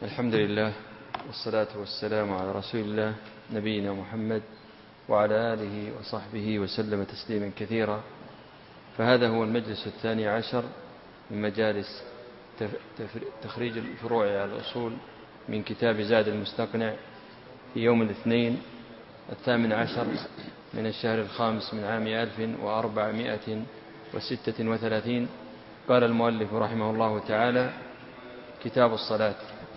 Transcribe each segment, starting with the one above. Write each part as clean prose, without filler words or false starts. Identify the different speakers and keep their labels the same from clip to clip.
Speaker 1: الحمد لله والصلاة والسلام على رسول الله نبينا محمد وعلى آله وصحبه وسلم تسليما كثيرا. فهذا هو المجلس 12 من مجالس تخريج الفروع على الأصول من كتاب زاد المستقنع في يوم الاثنين 18 من الشهر الخامس من عام 1436. قال المؤلف رحمه الله تعالى: كتاب الصلاة.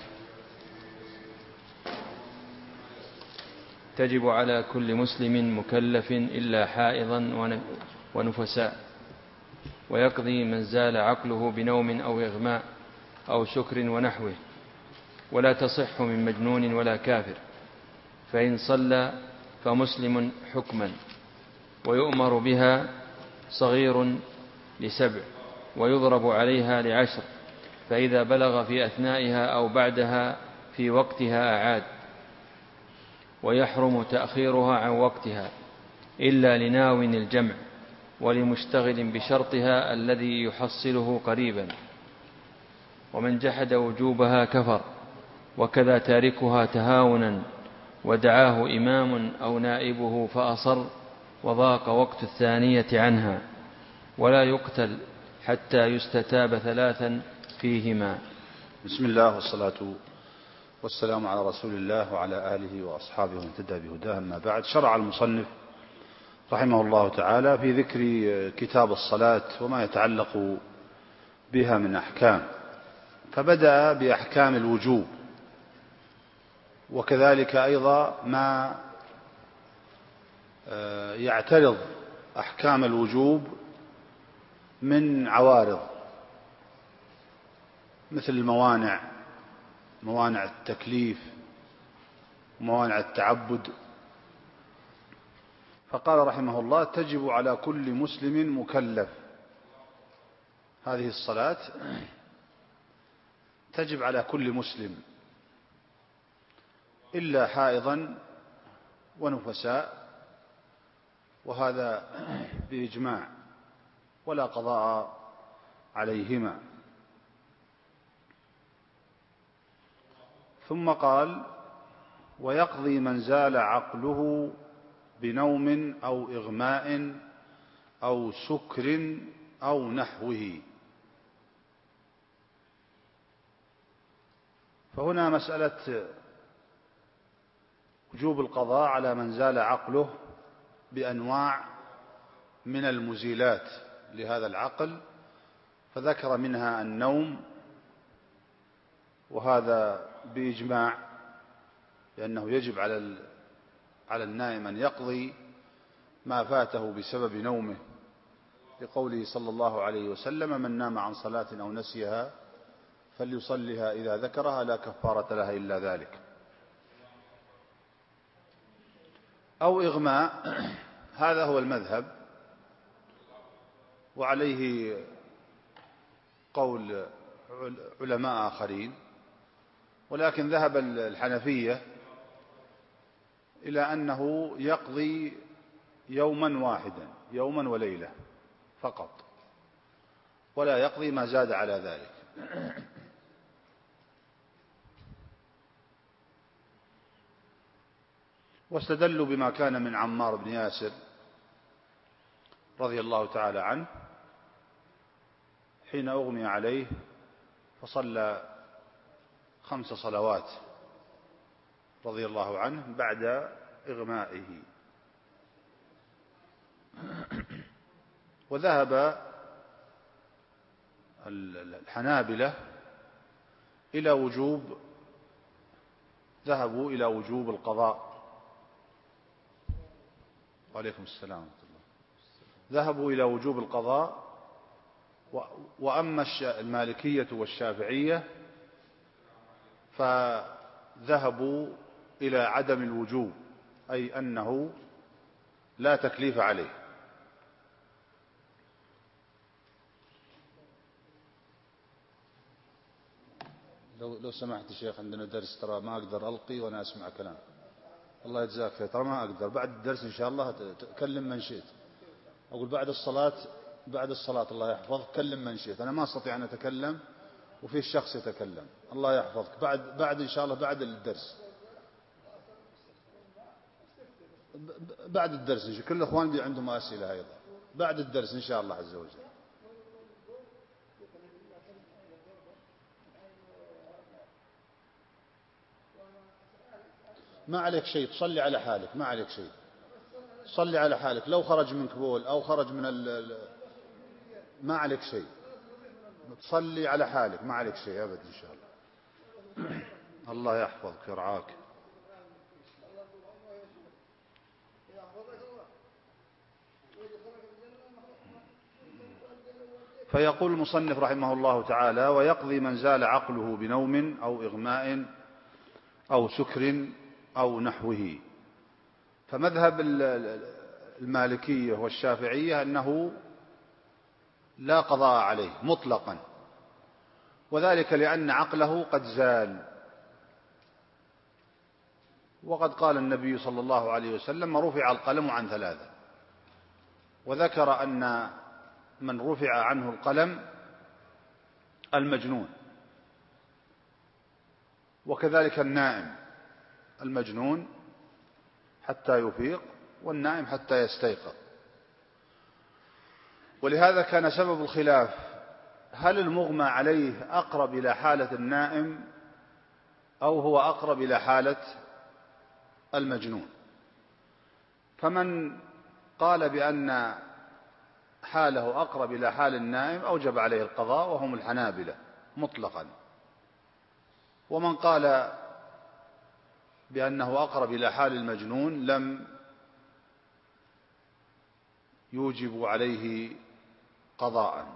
Speaker 1: تجب على كل مسلم مكلف إلا حائضا ونفساء، ويقضي من زال عقله بنوم أو إغماء أو سكر ونحوه، ولا تصح من مجنون ولا كافر. فإن صلى فمسلم حكما، ويؤمر بها صغير ل7، ويضرب عليها ل10، فإذا بلغ في أثنائها أو بعدها في وقتها أعاد، ويحرم تأخيرها عن وقتها إلا لناو الجمع ولمشتغل بشرطها الذي يحصله قريبا. ومن جحد وجوبها كفر، وكذا تاركها تهاونا ودعاه إمام أو نائبه فأصر، وضاق وقت الثانية عنها، ولا يقتل حتى يستتاب 3 فيهما.
Speaker 2: بسم الله والصلاة والسلام على رسول الله وعلى آله وأصحابه ومن اهتدى بهداه. أما بعد، شرع المصنف رحمه الله تعالى في ذكر كتاب الصلاة وما يتعلق بها من أحكام، فبدأ بأحكام الوجوب، وكذلك أيضا ما يعترض أحكام الوجوب من عوارض، مثل الموانع، موانع التكليف وموانع التعبد. فقال رحمه الله: تجب على كل مسلم مكلف. هذه الصلاة تجب على كل مسلم إلا حائضا ونفساء، وهذا بإجماع، ولا قضاء عليهما. ثم قال: ويقضي من زال عقله بنوم أو إغماء أو سكر أو نحوه. فهنا مسألة وجوب القضاء على من زال عقله بأنواع من المزيلات لهذا العقل، فذكر منها النوم، وهذا بإجماع، لأنه يجب على النائم أن يقضي ما فاته بسبب نومه، لقوله صلى الله عليه وسلم: من نام عن صلاة أو نسيها فليصلها إذا ذكرها لا كفارة لها إلا ذلك. أو إغماء، هذا هو المذهب، وعليه قول علماء آخرين، ولكن ذهب الحنفية إلى أنه يقضي يوما واحدا، يوما وليلة فقط، ولا يقضي ما زاد على ذلك. واستدلوا بما كان من عمار بن ياسر رضي الله تعالى عنه حين أغمي عليه فصلى 5 صلوات رضي الله عنه بعد إغمائه. وذهب الحنابلة ذهبوا إلى وجوب القضاء. وعليكم السلام ورحمة الله. ذهبوا إلى وجوب القضاء. وأما المالكية والشافعية فذهبوا إلى عدم الوجوب، أي أنه لا تكليف عليه. لو سمحت شيخ، عندنا درس، ترى ما أقدر ألقي وأنا أسمع كلام. الله يجزاك خير، ترى ما أقدر. بعد الدرس إن شاء الله تكلم من شئت. أقول بعد الصلاة الله يحفظك، كلم من شئت. أنا ما أستطيع أن أتكلم وفي شخص يتكلم. الله يحفظك. بعد إن شاء الله بعد الدرس، بعد الدرس كل الأخوان اللي عندهم أسئلة أيضا بعد الدرس إن شاء الله عز وجل. ما عليك شيء، تصلي على حالك، ما عليك شيء، صلي على حالك. لو خرج منك بول أو خرج من ما عليك شيء، تصلي على حالك، ما عليك شيء أبدا إن شاء الله. الله يحفظك ويرعاك. فيقول المصنف رحمه الله تعالى: ويقضي من زال عقله بنوم أو إغماء أو سكر أو نحوه. فمذهب المالكية والشافعية أنه لا قضاء عليه مطلقا، وذلك لأن عقله قد زال. وقد قال النبي صلى الله عليه وسلم: رفع القلم عن ثلاثة، وذكر أن من رفع عنه القلم المجنون، وكذلك النائم، المجنون حتى يفيق والنائم حتى يستيقظ. ولهذا كان سبب الخلاف: هل المغمى عليه أقرب إلى حالة النائم أو هو أقرب إلى حالة المجنون؟ فمن قال بأن حاله أقرب إلى حال النائم أوجب عليه القضاء، وهم الحنابلة مطلقا. ومن قال بأنه أقرب إلى حال المجنون لم يوجب عليه قضاء.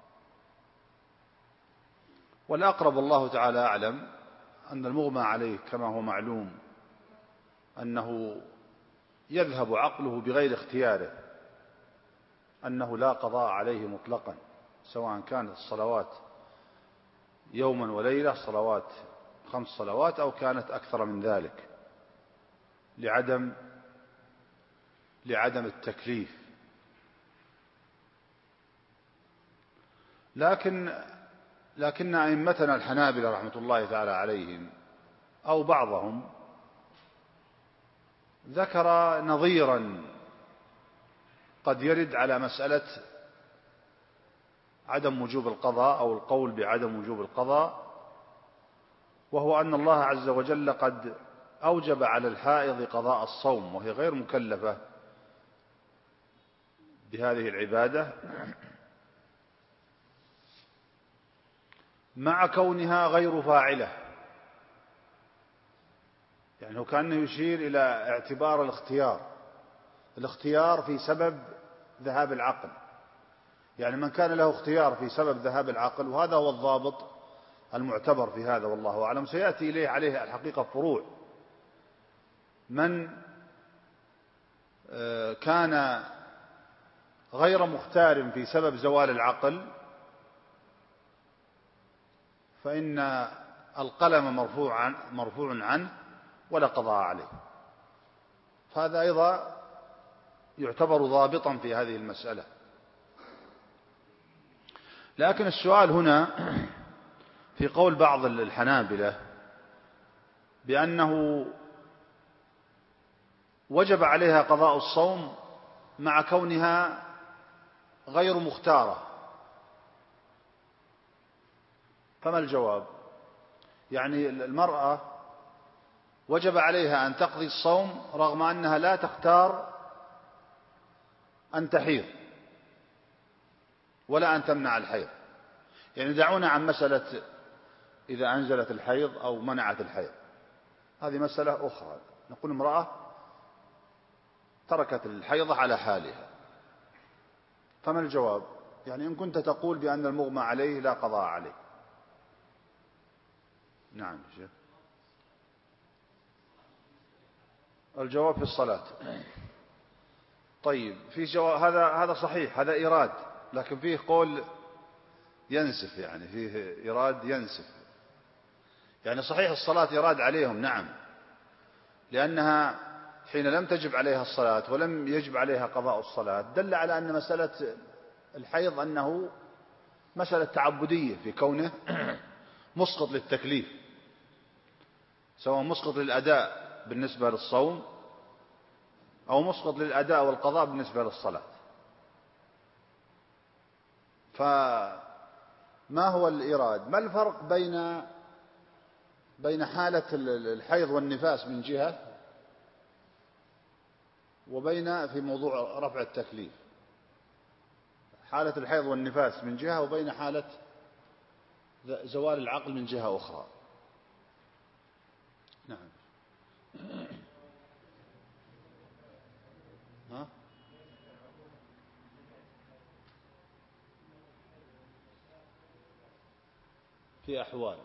Speaker 2: والأقرب الله تعالى أعلم أن المغمى عليه كما هو معلوم أنه يذهب عقله بغير اختياره، أنه لا قضاء عليه مطلقا، سواء كانت الصلوات يوما وليلة صلوات 5 صلوات أو كانت أكثر من ذلك، لعدم التكليف. لكن أئمتنا الحنابلة رحمة الله تعالى عليهم أو بعضهم ذكر نظيرا قد يرد على مسألة عدم وجوب القضاء أو القول بعدم وجوب القضاء، وهو أن الله عز وجل قد أوجب على الحائض قضاء الصوم وهي غير مكلفة بهذه العبادة، مع كونها غير فاعلة. يعني هو كأنه يشير إلى اعتبار الاختيار في سبب ذهاب العقل. يعني من كان له اختيار في سبب ذهاب العقل، وهذا هو الضابط المعتبر في هذا والله أعلم، سيأتي إليه عليه الحقيقة فروع. من كان غير مختار في سبب زوال العقل فإن القلم مرفوع عنه ولا قضاء عليه. فهذا أيضا يعتبر ضابطا في هذه المسألة. لكن السؤال هنا في قول بعض الحنابلة بأنه وجب عليها قضاء الصوم مع كونها غير مختارة، فما الجواب؟ يعني المرأة وجب عليها أن تقضي الصوم رغم أنها لا تختار أن تحيض ولا أن تمنع الحيض. يعني دعونا عن مسألة إذا أنزلت الحيض أو منعت الحيض، هذه مسألة أخرى. نقول امرأة تركت الحيضة على حالها، فما الجواب؟ يعني إن كنت تقول بأن المغمى عليه لا قضاء عليه. نعم شيخ. الجواب في الصلاة. طيب في جواب، هذا صحيح، هذا إيراد، لكن فيه قول ينسف، يعني فيه إيراد ينسف. يعني صحيح الصلاة إيراد عليهم، نعم، لأنها حين لم تجب عليها الصلاة ولم يجب عليها قضاء الصلاة دل على أن مسألة الحيض أنه مسألة تعبدية في كونه مسقط للتكليف، سواء مسقط للأداء بالنسبة للصوم أو مسقط للأداء والقضاء بالنسبة للصلاة. فما هو الإيراد؟ ما الفرق بين حالة الحيض والنفاس من جهة وبين في موضوع رفع التكليف؟ حالة الحيض والنفاس من جهة وبين حالة زوال العقل من جهة أخرى. نعم. ها؟ في أحوال.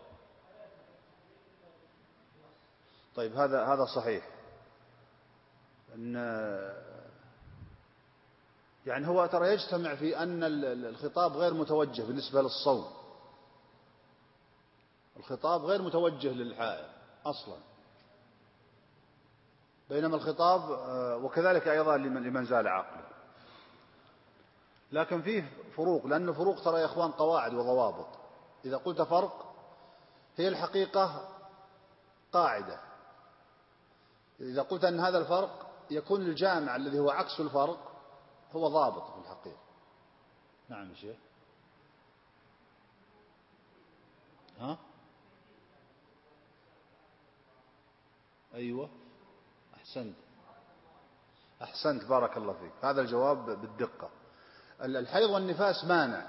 Speaker 2: طيب هذا صحيح، أن يعني هو ترى يجتمع في أن الخطاب غير متوجه بالنسبة للصوم، الخطاب غير متوجه للحائض أصلا، بينما الخطاب وكذلك أيضا لمن زال عقله. لكن فيه فروق، لأن فروق ترى يا إخوان قواعد وضوابط. إذا قلت فرق هي الحقيقة قاعدة، إذا قلت أن هذا الفرق يكون الجامع الذي هو عكس الفرق هو ضابط في الحقيقة. نعم يا شيخ. ها؟ أيوة أحسنت بارك الله فيك، هذا الجواب بالدقة. الحيض والنفاس مانع،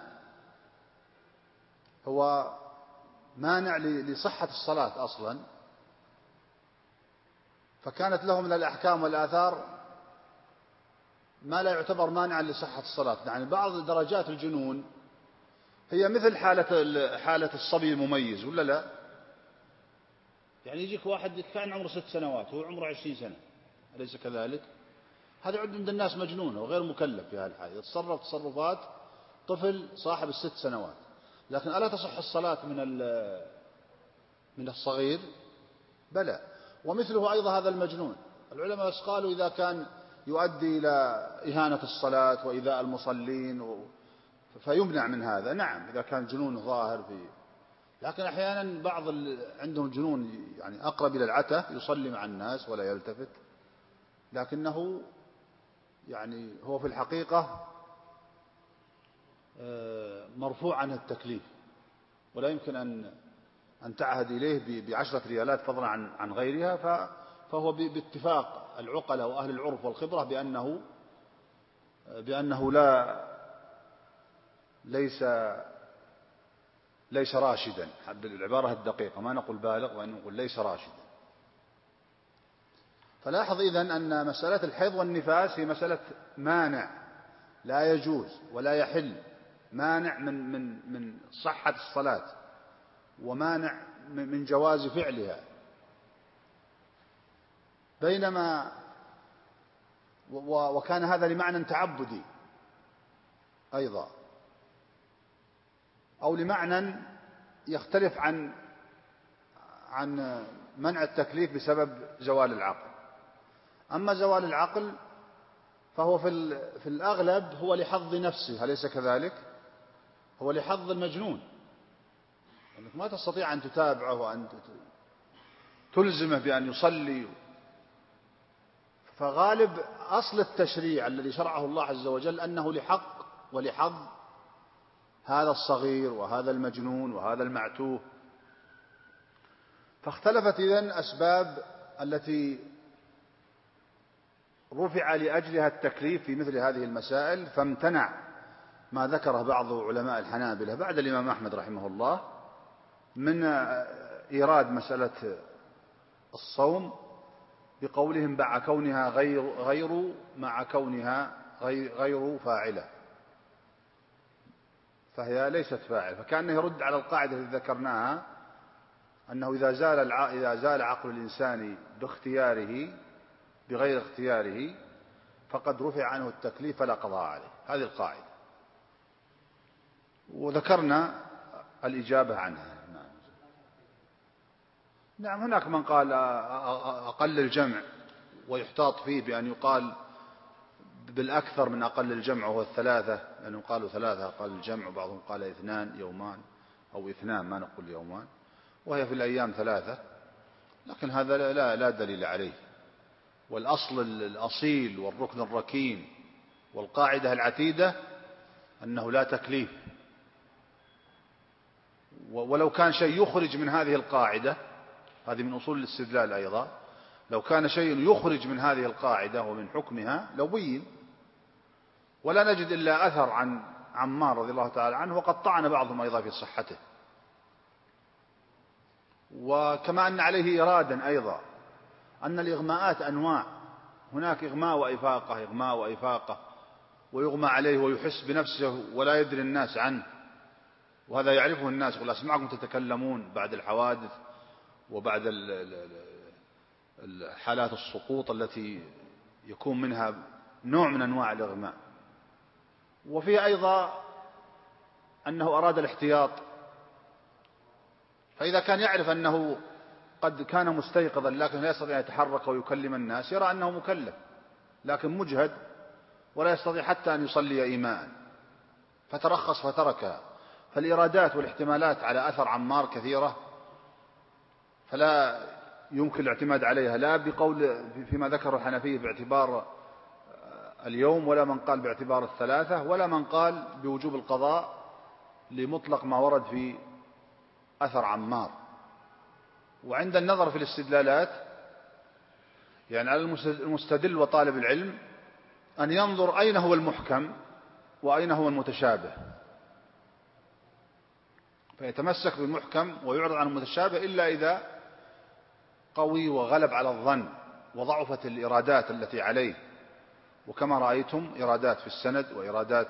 Speaker 2: هو مانع لصحة الصلاة أصلا، فكانت له من الأحكام والآثار ما لا يعتبر مانعا لصحة الصلاة. يعني بعض درجات الجنون هي مثل حالة الصبي المميز، ولا لا؟ يعني يجيك واحد كان عمره 6 سنوات وهو عمره 20 سنة، أليس كذلك؟ هذا يعد عند الناس مجنون وغير مكلف في هذه الحالة، يتصرف تصرفات طفل صاحب 6 سنوات. لكن ألا تصح الصلاة من الصغير؟ بلى. ومثله أيضا هذا المجنون، العلماء قالوا إذا كان يؤدي إلى إهانة الصلاة وإيذاء المصلين فيمنع من هذا. نعم إذا كان جنون ظاهر فيه، لكن أحيانا بعض عندهم جنون يعني أقرب إلى العته، يصلي مع الناس ولا يلتفت، لكنه يعني هو في الحقيقة مرفوع عنه التكليف، ولا يمكن أن تعهد إليه ب10 ريالات فضلا عن غيرها. فهو باتفاق العقلاء وأهل العرف والخبرة بأنه ليس راشدا، بالعبارة الدقيقة، ما نقول بالغ وإن نقول ليس راشدا. فلاحظ إذن أن مسألة الحيض والنفاس هي مسألة مانع لا يجوز ولا يحل، مانع من صحة الصلاة ومانع من جواز فعلها. بينما وكان هذا لمعنى تعبدي أيضا، أو لمعنى يختلف عن منع التكليف بسبب زوال العقل. أما زوال العقل فهو في الأغلب هو لحظ نفسه، أليس كذلك؟ هو لحظ المجنون، أنك ما تستطيع أن تتابعه وأن تلزمه بأن يصلي. فغالب أصل التشريع الذي شرعه الله عز وجل أنه لحق ولحظ هذا الصغير وهذا المجنون وهذا المعتوه. فاختلفت إذن أسباب التي رفع لأجلها التكليف في مثل هذه المسائل، فامتنع ما ذكره بعض علماء الحنابلة بعد الإمام أحمد رحمه الله من إيراد مسألة الصوم بقولهم مع كونها غير فاعلة، فهي ليست فاعلة. فكأنه يرد على القاعدة التي ذكرناها أنه إذا زال عقل الإنسان باختياره بغير اختياره فقد رفع عنه التكليف فلا قضاء عليه. هذه القاعدة، وذكرنا الإجابة عنها. نعم هناك من قال أقل الجمع ويحتاط فيه بأن يقال بالأكثر من أقل الجمع وهو 3، لأنهم قالوا 3 أقل الجمع، وبعضهم قال 2 يومان أو 2، ما نقول يومان. وهي في الأيام 3، لكن هذا لا دليل عليه. والأصل الأصيل والركن الركين والقاعدة العتيدة أنه لا تكليف. ولو كان شيء يخرج من هذه القاعدة، هذه من أصول الاستدلال أيضا، لو كان شيء يخرج من هذه القاعدة ومن حكمها لو بين. ولا نجد إلا أثر عن عمار رضي الله تعالى عنه، وقد طعن بعضهم أيضا في صحته. وكما أن عليه إرادا أيضا أن الإغماءات أنواع، هناك إغماء وإفاقة، إغماء وإفاقة، ويغمى عليه ويحس بنفسه ولا يدري الناس عنه، وهذا يعرفه الناس. يقول أسمعكم تتكلمون بعد الحوادث وبعد حالات السقوط التي يكون منها نوع من أنواع الإغماء. وفي أيضا أنه أراد الاحتياط، فإذا كان يعرف أنه قد كان مستيقظا لكن لا يستطيع أن يتحرك ويكلم الناس، يرى أنه مكلف لكن مجهد ولا يستطيع حتى أن يصلي إيماء، فترخص فتركها. فالإرادات والاحتمالات على أثر عمار كثيرة، فلا يمكن الاعتماد عليها، لا بقول فيما ذكر الحنفية باعتبار اليوم، ولا من قال باعتبار 3، ولا من قال بوجوب القضاء لمطلق ما ورد في أثر عمار. وعند النظر في الاستدلالات يعني على المستدل وطالب العلم أن ينظر أين هو المحكم وأين هو المتشابه، فيتمسك بالمحكم ويعرض عن المتشابه، إلا إذا قوي وغلب على الظن وضعفت الإرادات التي عليه. وكما رأيتم إرادات في السند وإرادات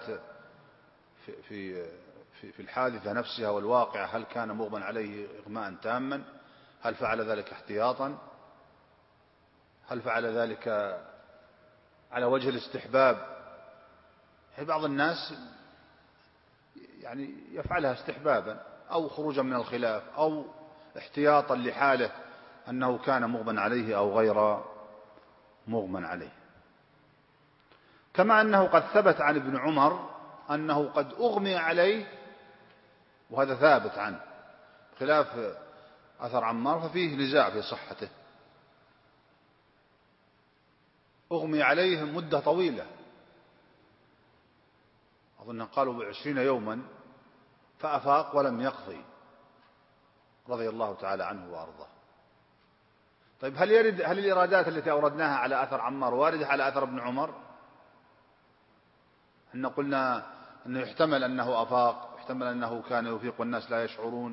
Speaker 2: في الحادثة نفسها والواقع، هل كان مغمى عليه إغماء تاما؟ هل فعل ذلك احتياطا؟ هل فعل ذلك على وجه الاستحباب؟ بعض الناس يعني يفعلها استحبابا أو خروجا من الخلاف أو احتياطا لحاله أنه كان مغمى عليه أو غير مغمى عليه. كما أنه قد ثبت عن ابن عمر أنه قد أغمي عليه، وهذا ثابت عنه خلاف أثر عمار، ففيه نزاع في صحته. أغمي عليه مدة طويلة، أظن قالوا 20 يوما، فأفاق ولم يقضي رضي الله تعالى عنه وأرضاه. طيب هل الإرادات التي أوردناها على أثر عمار واردة على أثر ابن عمر؟ إن قلنا أنه يحتمل أنه أفاق، يحتمل أنه كان يفيق والناس لا يشعرون.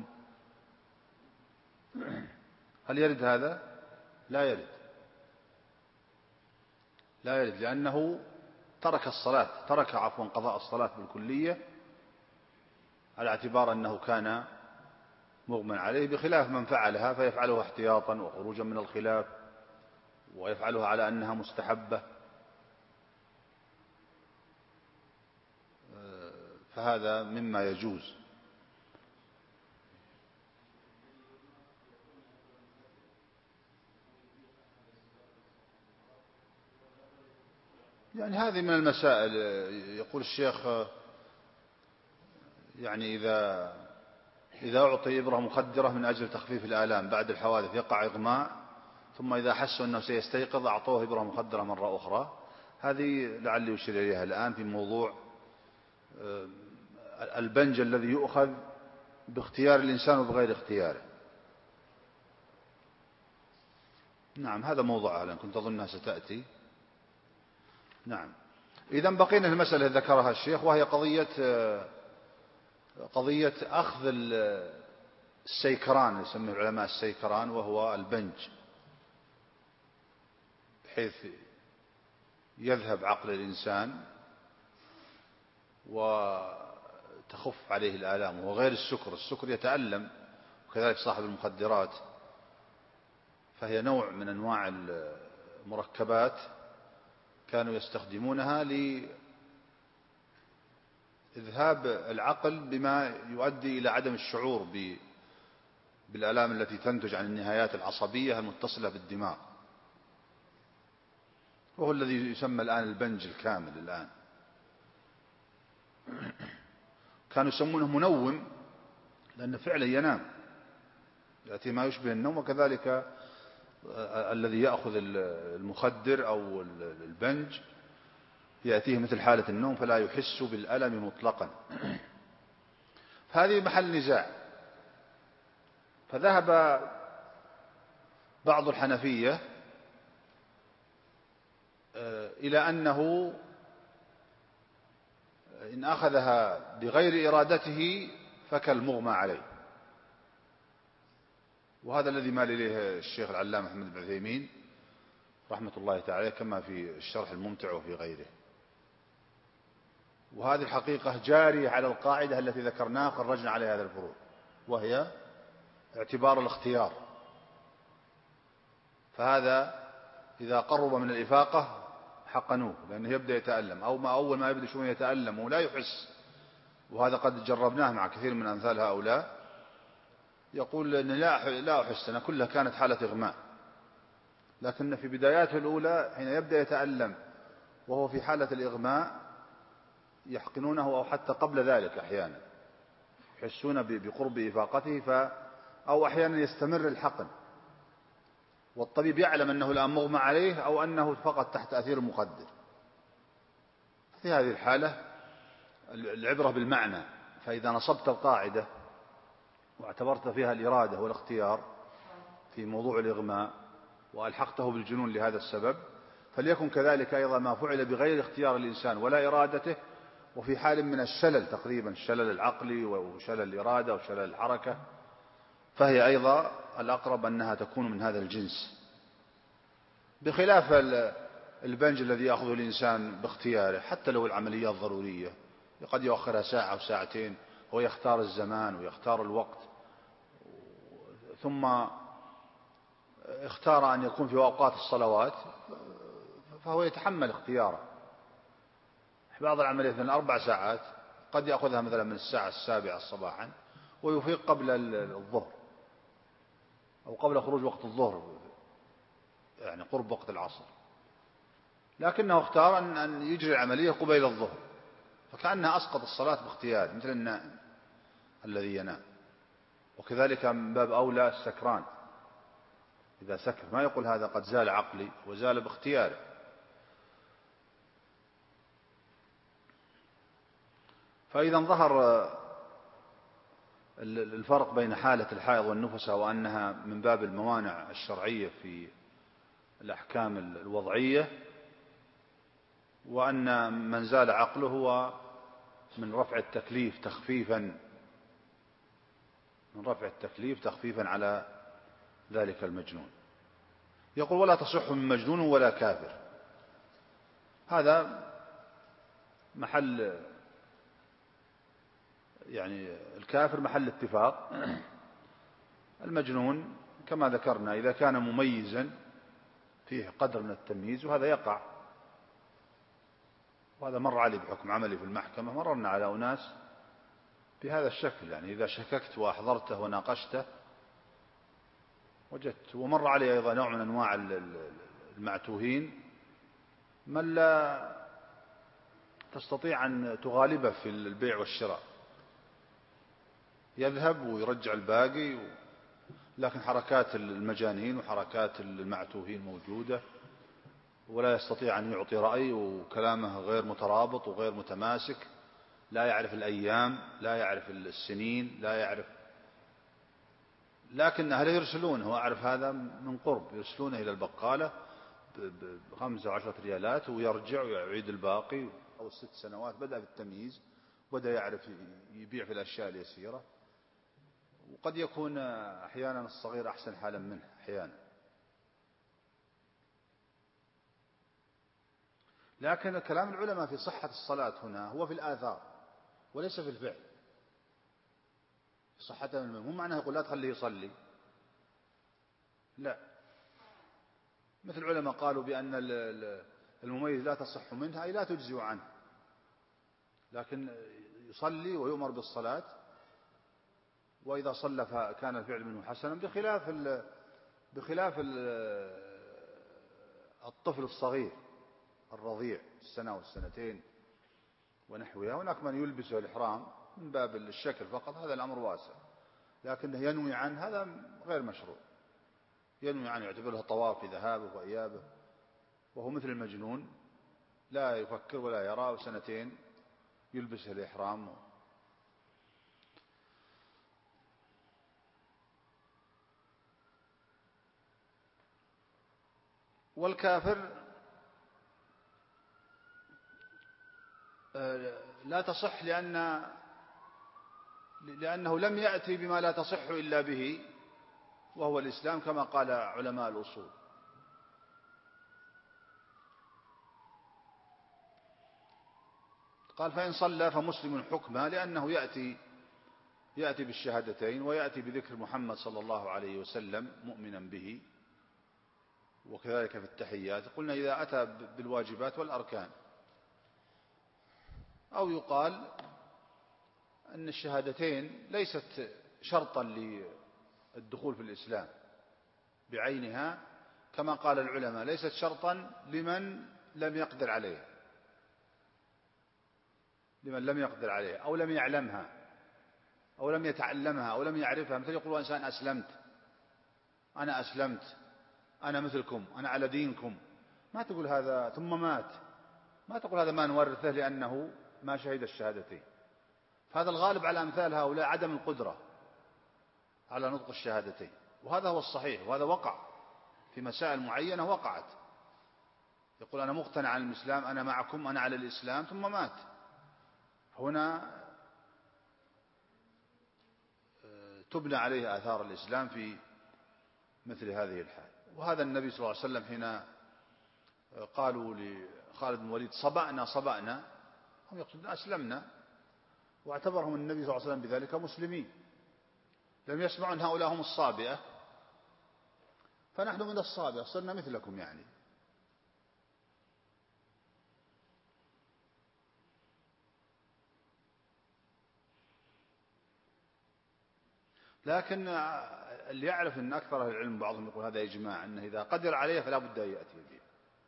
Speaker 2: هل يرد هذا؟ لا يرد، لا يرد، لأنه ترك قضاء الصلاة بالكلية على اعتبار أنه كان مغمى عليه، بخلاف من فعلها فيفعلها احتياطا وخروجا من الخلاف، ويفعلها على أنها مستحبة، فهذا مما يجوز. يعني هذه من المسائل. يقول الشيخ يعني إذا أعطي إبرة مخدرة من أجل تخفيف الآلام بعد الحوادث يقع إغماء، ثم إذا حسوا أنه سيستيقظ أعطوه إبرة مخدرة مرة أخرى. هذه لعلي يشير إليها الآن في موضوع البنج الذي يؤخذ باختيار الإنسان وبغير اختياره. نعم، هذا موضوعها لأن كنت أظنها ستأتي. نعم. إذن بقينا المسألة التي ذكرها الشيخ، وهي قضية أخذ السيكران، يسميه العلماء السيكران، وهو البنج، بحيث يذهب عقل الإنسان وتخف عليه الآلام، وغير السكر يتألم، وكذلك صاحب المخدرات، فهي نوع من أنواع المركبات كانوا يستخدمونها لإذهاب العقل بما يؤدي إلى عدم الشعور بالآلام التي تنتج عن النهايات العصبية المتصلة بالدماغ، وهو الذي يسمى الآن البنج الكامل. الآن كانوا يسمونه منوم، لأنه فعلا يأتيه ما يشبه النوم. وكذلك الذي يأخذ المخدر أو البنج يأتيه مثل حالة النوم فلا يحس بالألم مطلقا. هذه محل نزاع. فذهب بعض الحنفية إلى أنه إن أخذها بغير إرادته فكالمغمى عليه، وهذا الذي مال إليه الشيخ العلامة محمد بن عثيمين رحمة الله تعالى كما في الشرح الممتع وفي غيره. وهذه الحقيقة جارية على القاعدة التي ذكرناها خرجنا عليها هذا الفروع، وهي اعتبار الاختيار. فهذا إذا قرب من الإفاقة حقنوه لأنه يبدأ يتألم، أو ما أول ما يبدأ شوية يتألم ولا يحس، وهذا قد جربناه مع كثير من أمثال هؤلاء، يقول أن لا أحس، أنا كلها كانت حالة إغماء، لكن في بداياته الأولى حين يبدأ يتألم وهو في حالة الإغماء يحقنونه، أو حتى قبل ذلك أحيانا يحسون بقرب إفاقته، أو أحيانا يستمر الحقن والطبيب يعلم أنه الآن مغمى عليه أو أنه فقط تحت تأثير مخدر. في هذه الحالة العبرة بالمعنى. فإذا نصبت القاعدة واعتبرت فيها الإرادة والاختيار في موضوع الإغماء وألحقته بالجنون لهذا السبب، فليكن كذلك أيضا ما فعل بغير اختيار الإنسان ولا إرادته وفي حال من الشلل تقريبا، الشلل العقلي وشلل الإرادة وشلل الحركة، فهي أيضا الأقرب أنها تكون من هذا الجنس، بخلاف البنج الذي يأخذه الإنسان باختياره حتى لو العمليات ضرورية، قد يؤخرها ساعة أو ساعتين، هو يختار الزمان ويختار الوقت، ثم اختار أن يكون في أوقات الصلوات، فهو يتحمل اختياره. بعض العمليات من 4 ساعات قد يأخذها مثلا من الساعة 7 صباحا ويفيق قبل الظهر أو قبل خروج وقت الظهر، يعني قرب وقت العصر، لكنه اختار أن يجري العملية قبيل الظهر، فكأنها أسقط الصلاة باختيار مثل النائم الذي ينام. وكذلك من باب أولى السكران إذا سكر ما يقول هذا قد زال عقلي، وزال باختياره. فإذا ظهر الفرق بين حالة الحائض والنفسة وأنها من باب الموانع الشرعية في الأحكام الوضعية، وأن من زال عقله هو من رفع التكليف تخفيفا على ذلك المجنون. يقول ولا تصح من مجنون ولا كافر. هذا محل، يعني الكافر محل اتفاق. المجنون كما ذكرنا إذا كان مميزا فيه قدر من التمييز، وهذا يقع، وهذا مر علي بحكم عملي في المحكمة، مررنا على أناس بهذا الشكل، يعني إذا شككت وأحضرته وناقشته وجدت. ومر علي أيضا نوع من أنواع المعتوهين من لا تستطيع أن تغالبه في البيع والشراء، يذهب ويرجع الباقي، لكن حركات المجانين وحركات المعتوهين موجودة، ولا يستطيع أن يعطي رأي، وكلامه غير مترابط وغير متماسك، لا يعرف الأيام، لا يعرف السنين، لا يعرف. لكن أهله يرسلونه، أعرف هذا من قرب، يرسلونه إلى البقالة ب5 و10 ريالات ويرجع ويعيد الباقي. أو 6 سنوات بدأ بالتمييز، بدأ يعرف يبيع في الأشياء اليسيرة، وقد يكون أحيانا الصغير أحسن حالا منه أحيانا. لكن كلام العلماء في صحة الصلاة هنا هو في الآثار وليس في الفعل. صحتها من مو معناه يقول لا تخليه يصلي، لا. مثل العلماء قالوا بأن المميز لا تصح منها أي لا تجزي عنه، لكن يصلي ويؤمر بالصلاة، وإذا صلى فكان الفعل منه حسنا، بخلاف الطفل الصغير الرضيع 1 و2 سنين ونحوها. هناك من يلبسه الإحرام من باب الشكل فقط، هذا الأمر واسع، لكنه ينوي عنه هذا غير مشروع. ينوي عنه يعتبرها طواف في ذهابه وإيابه، وهو مثل المجنون لا يفكر ولا يرى، وسنتين يلبس الإحرام. والكافر لا تصح لأنه لم يأتي بما لا تصح إلا به، وهو الإسلام كما قال علماء الأصول. قال فإن صلى فمسلم حكما، لأنه يأتي بالشهادتين ويأتي بذكر محمد صلى الله عليه وسلم مؤمنا به، وكذلك في التحيات. قلنا إذا أتى بالواجبات والأركان. أو يقال أن الشهادتين ليست شرطا للدخول في الإسلام بعينها، كما قال العلماء ليست شرطا لمن لم يقدر عليه، أو لم يعلمها أو لم يتعلمها أو لم يعرفها. مثل يقول إنسان أنا أسلمت، أنا مثلكم، أنا على دينكم، ما تقول هذا ثم مات، ما تقول هذا ما نورثه لأنه ما شهد الشهادتين. فهذا الغالب على أمثال هؤلاء عدم القدرة على نطق الشهادتين، وهذا هو الصحيح، وهذا وقع في مسائل معينة وقعت. يقول أنا مقتنع عن الإسلام، أنا معكم، أنا على الإسلام، ثم مات. هنا تبنى عليه آثار الإسلام في مثل هذه الحال. وهذا النبي صلى الله عليه وسلم حين قالوا لخالد بن الوليد صبأنا، هم يقصدون أسلمنا، واعتبرهم النبي صلى الله عليه وسلم بذلك مسلمين، لم يسمعوا أن هؤلاء هم الصابئة، فنحن من الصابئة صرنا مثلكم يعني. لكن اللي يعرف أن أكثر أهل العلم بعضهم يقول هذا إجماع أنه إذا قدر عليه فلا بد أن يأتي به،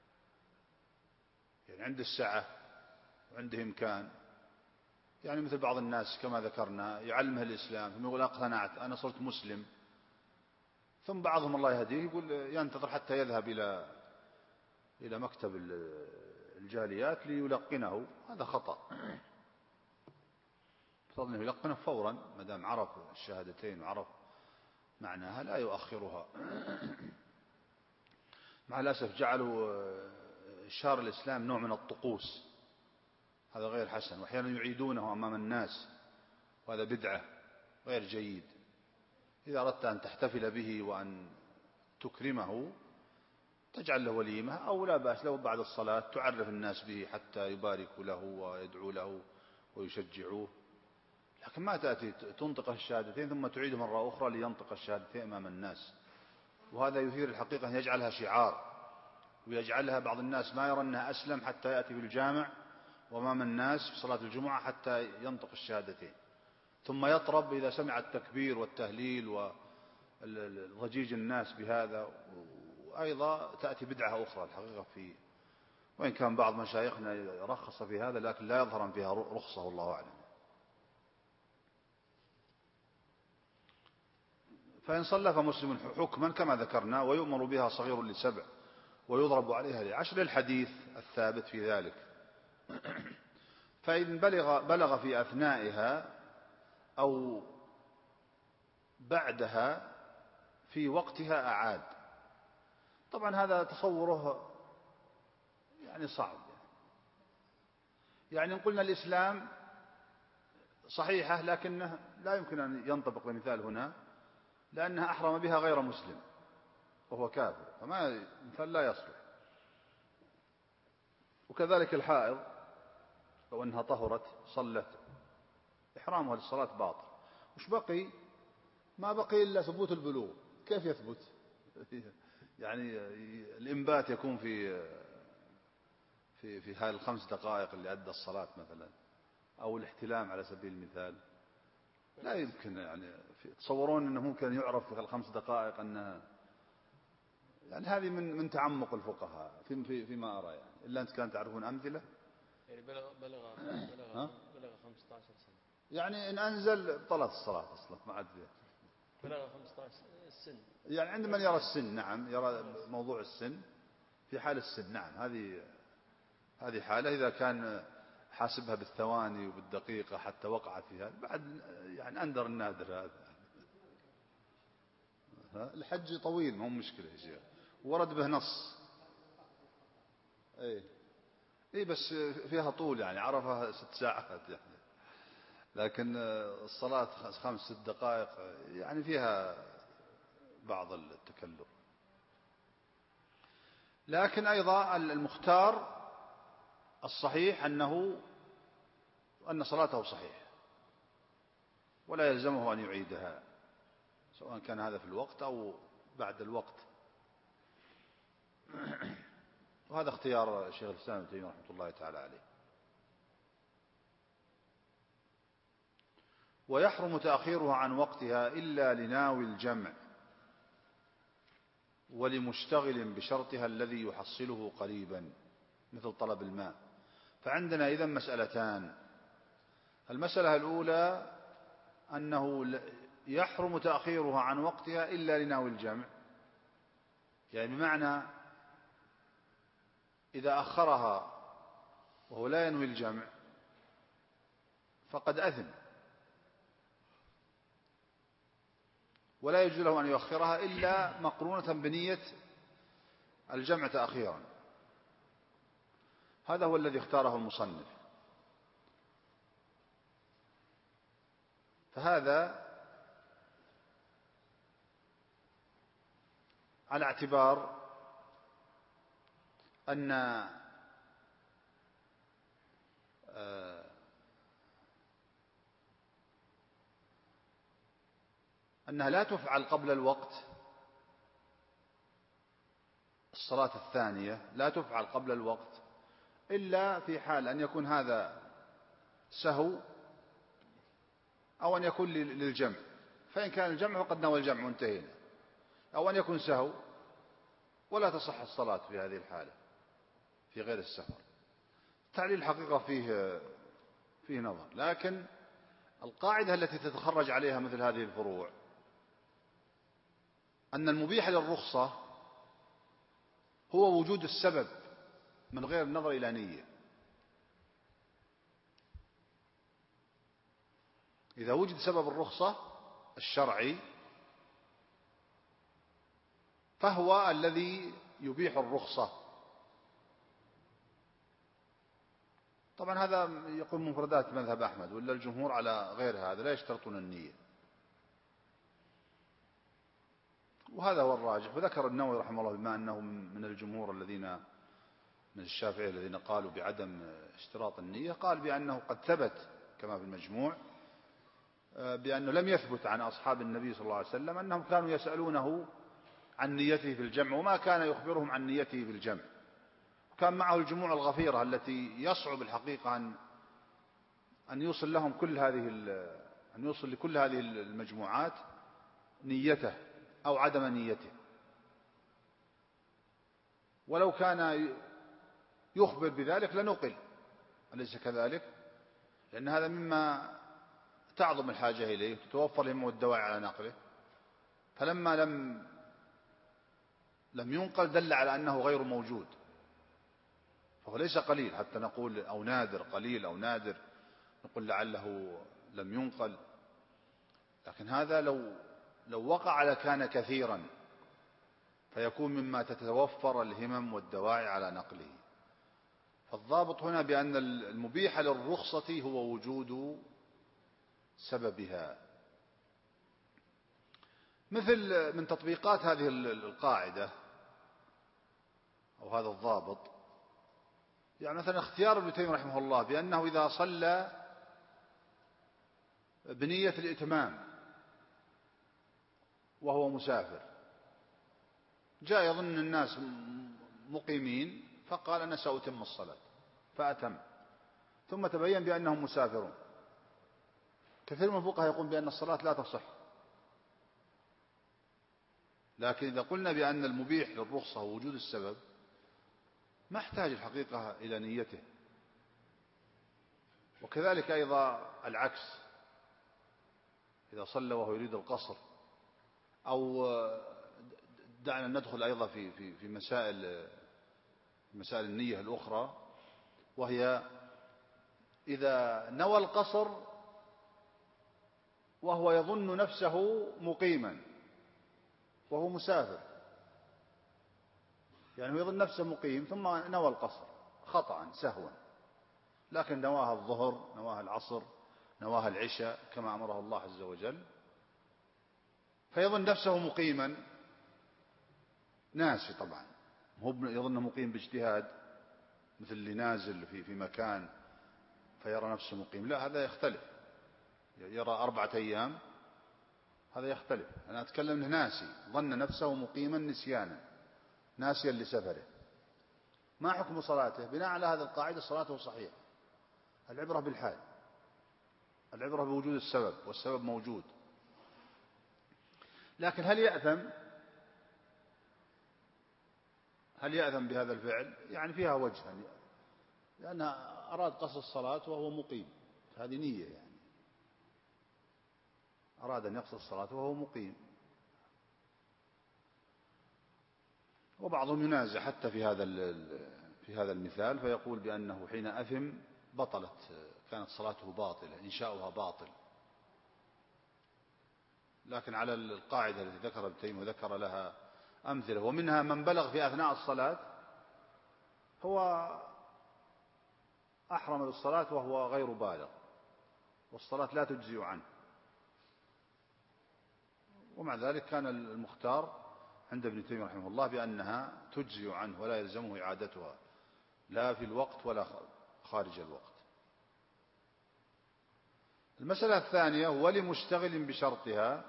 Speaker 2: يعني عنده السعة وعنده إمكان. يعني مثل بعض الناس كما ذكرنا يعلمه الإسلام ثم يقول اقتنعت أنا صرت مسلم، ثم بعضهم الله يهديه يقول ينتظر حتى يذهب إلى مكتب الجاليات ليلقنه. هذا خطأ، فضل أنه يلقنه فورا ما دام عرف الشهادتين وعرف معناها، لا يؤخرها. مع الأسف جعلوا شهر الإسلام نوع من الطقوس، هذا غير حسن، وأحيانا يعيدونه أمام الناس، وهذا بدعة غير جيد. إذا أردت أن تحتفل به وأن تكرمه تجعل له وليمة، أو لا بأس له بعد الصلاة تعرف الناس به حتى يباركوا له ويدعوا له ويشجعوه. لكن ما تأتي تنطق الشهادتين ثم تعيد مرة أخرى لينطق الشهادتين أمام الناس، وهذا يثير الحقيقة أن يجعلها شعار، ويجعلها بعض الناس ما يرى أنها أسلم حتى يأتي بالجامع وأمام الناس في صلاة الجمعة حتى ينطق الشهادتين، ثم يطرب إذا سمع التكبير والتهليل وضجيج الناس بهذا. وأيضا تأتي بدعة أخرى الحقيقة وإن كان بعض مشايخنا رخص في هذا لكن لا يظهر فيها رخصة والله أعلم. فإن صلى فمسلم حكما كما ذكرنا، ويؤمر بها صغير ل7 ويضرب عليها ل10 الحديث الثابت في ذلك. فإن بلغ في أثنائها أو بعدها في وقتها أعاد. طبعا هذا تصوره يعني صعب، يعني قلنا الإسلام صحيحة لكنه لا يمكن أن ينطبق المثال هنا، لأنها أحرم بها غير مسلم وهو كافر، فما مثال لا يصلح. وكذلك الحائض لو أنها طهرت صلت إحرامها للصلاة باطل. وش بقي؟ ما بقي إلا ثبوت البلوغ. كيف يثبت؟ يعني الإنبات يكون في هاي ال5 دقائق اللي أدى الصلاة مثلا، أو الاحتلام على سبيل المثال. لا يمكن، يعني تصورون أنه ممكن يعرف في ال5 دقائق أنها، يعني هذه من تعمق الفقهاء فيما أرى، يعني إلا أنت كانت تعرفون أمثلة.
Speaker 1: يعني بلغ 15 سنة،
Speaker 2: يعني إن أنزل طلت الصلاة أصلا ما عاد فيها.
Speaker 1: بلغ 15 السن.
Speaker 2: يعني عند من يرى السن، نعم، يرى موضوع السن في حال السن، نعم، هذه حالة. إذا كان حاسبها بالثواني وبالدقيقة حتى وقع فيها بعد، يعني أندر النادر هذا. الحج طويل، ما هو مشكلة يا شيخ، ورد به نص. اي بس فيها طول، يعني عرفها 6 ساعات يعني، لكن الصلاة 5-6 دقائق يعني فيها بعض التكلف. لكن أيضا المختار الصحيح أن صلاته صحيحة ولا يلزمه أن يعيدها، سواء كان هذا في الوقت أو بعد الوقت. وهذا اختيار شيخ الإسلام ابن تيمية رحمة الله تعالى عليه. ويحرم تأخيرها عن وقتها إلا لناوي الجمع ولمشتغل بشرطها الذي يحصله قريبا مثل طلب الماء. فعندنا إذن مسألتان. المسألة الأولى أنه يحرم تأخيرها عن وقتها إلا لناوي الجمع، يعني بمعنى إذا أخرها وهو لا ينوي الجمع فقد أثم، ولا يجوز له أن يؤخرها إلا مقرونة بنية الجمع تأخيرا. هذا هو الذي اختاره المصنف. فهذا على اعتبار أنها لا تفعل قبل الوقت. الصلاة الثانية لا تفعل قبل الوقت إلا في حال أن يكون هذا سهو أو أن يكون للجمع، فإن كان الجمع فقد نوى الجمع وانتهينا، أو أن يكون سهو ولا تصح الصلاة في هذه الحالة في غير السفر. التعليل الحقيقة فيه نظر، لكن القاعدة التي تتخرج عليها مثل هذه الفروع أن المبيح للرخصة هو وجود السبب من غير النظر إلى نية. إذا وجد سبب الرخصة الشرعي فهو الذي يبيح الرخصة. طبعا هذا يقول مفردات مذهب أحمد، ولا الجمهور على غير هذا لا يشترطون النية، وهذا هو الراجح. وذكر النووي رحمه الله بما أنه من الجمهور الذين من الشافعية الذين قالوا بعدم اشتراط النية، قال بأنه قد ثبت كما في المجموع بأنه لم يثبت عن أصحاب النبي صلى الله عليه وسلم أنهم كانوا يسألونه عن نيته في الجمع، وما كان يخبرهم عن نيته في الجمع. كان معه الجموع الغفيرة التي يصعب الحقيقة أن يوصل لهم أن يوصل لكل هذه المجموعات نيته أو عدم نيته، ولو كان يخبر بذلك لنقل، أليس كذلك؟ لأن هذا مما تعظم الحاجة إليه وتتوفر لهم الدواعي على نقله، فلما لم ينقل دل على أنه غير موجود، فهو ليس قليل حتى نقول أو نادر، قليل أو نادر نقول لعله لم ينقل. لكن هذا لو وقع لكان كثيرا، فيكون مما تتوفر الهمم والدواعي على نقله. فالضابط هنا بأن المبيح للرخصة هو وجود سببها. مثل من تطبيقات هذه القاعدة أو هذا الضابط، يعني مثلا اختيار ابن تيمية رحمه الله بأنه إذا صلى بنية الإتمام وهو مسافر، جاء يظن الناس مقيمين فقال أنا سأتم الصلاة فأتم، ثم تبين بأنهم مسافرون. كثير من الفقهاء يقول بأن الصلاة لا تصح. لكن إذا قلنا بأن المبيح للرخصة وجود السبب ما احتاج الحقيقة إلى نيته. وكذلك أيضا العكس، إذا صلى وهو يريد القصر أو دعنا ندخل أيضا في مسائل النية الأخرى، وهي إذا نوى القصر وهو يظن نفسه مقيما وهو مسافر، يعني هو يظن نفسه مقيم ثم نوى القصر خطأ سهوا، لكن نواها الظهر، نواها العصر، نواها العشاء كما أمره الله عز وجل، فيظن نفسه مقيما ناسي طبعا، هو يظن مقيم باجتهاد، مثل اللي نازل في مكان فيرى نفسه مقيم، لا هذا يختلف، يرى 4 أيام، هذا يختلف. أنا أتكلم أنه ناسي، ظن نفسه مقيما نسيانا ناسيا لسفره، ما حكم صلاته؟ بناء على هذه القاعدة صلاته صحيحة، العبرة بالحال، العبرة بوجود السبب، والسبب موجود. لكن هل يأثم بهذا الفعل؟ يعني فيها وجه، لأنه أراد قصر الصلاة وهو مقيم، هذه نية، يعني أراد أن يقصر الصلاة وهو مقيم. وبعضهم ينازع حتى في هذا المثال، فيقول بأنه حين أثم كانت صلاته باطلة، إنشاؤها باطل. لكن على القاعدة التي ذكر ابن تيمية وذكر لها أمثلة، ومنها من بلغ في أثناء الصلاة هو أحرم بالصلاة وهو غير بالغ، والصلاة لا تجزي عنه، ومع ذلك كان المختار عند ابن تيمية رحمه الله بأنها تجزي عنه ولا يلزمه إعادتها، لا في الوقت ولا خارج الوقت. المسألة الثانية، ولمشتغل بشرطها،